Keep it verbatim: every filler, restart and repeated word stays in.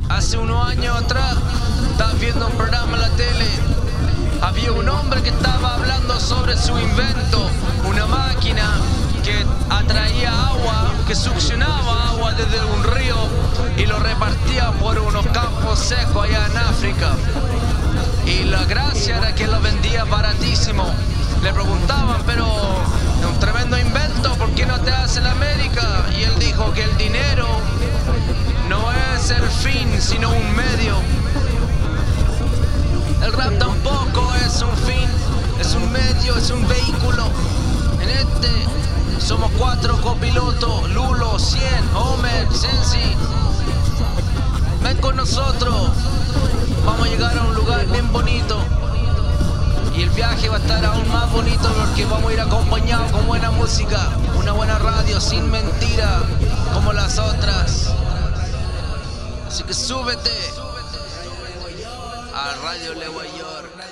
Hace unos años atrás, estaba viendo un programa en la tele. Había un hombre que estaba hablando sobre su invento, una máquina que atraía agua, que succionaba agua desde un río y lo repartía por unos campos secos allá en África. Y la gracia era que lo vendía baratísimo. Le preguntaban, pero es un tremendo invento, ¿por qué no te hace en América? Y él dijo que el dinero no es el fin, sino un medio. El rap tampoco es un fin, es un medio, es un vehículo. En este somos cuatro copilotos, Lulo, Cien, Homer, Sensi. Ven con nosotros, vamos a llegar a un lugar bien bonito. Y el viaje va a estar aún más bonito porque vamos a ir acompañados con buena música, una buena radio sin mentira como las otras. Así que súbete a Radio Nueva York.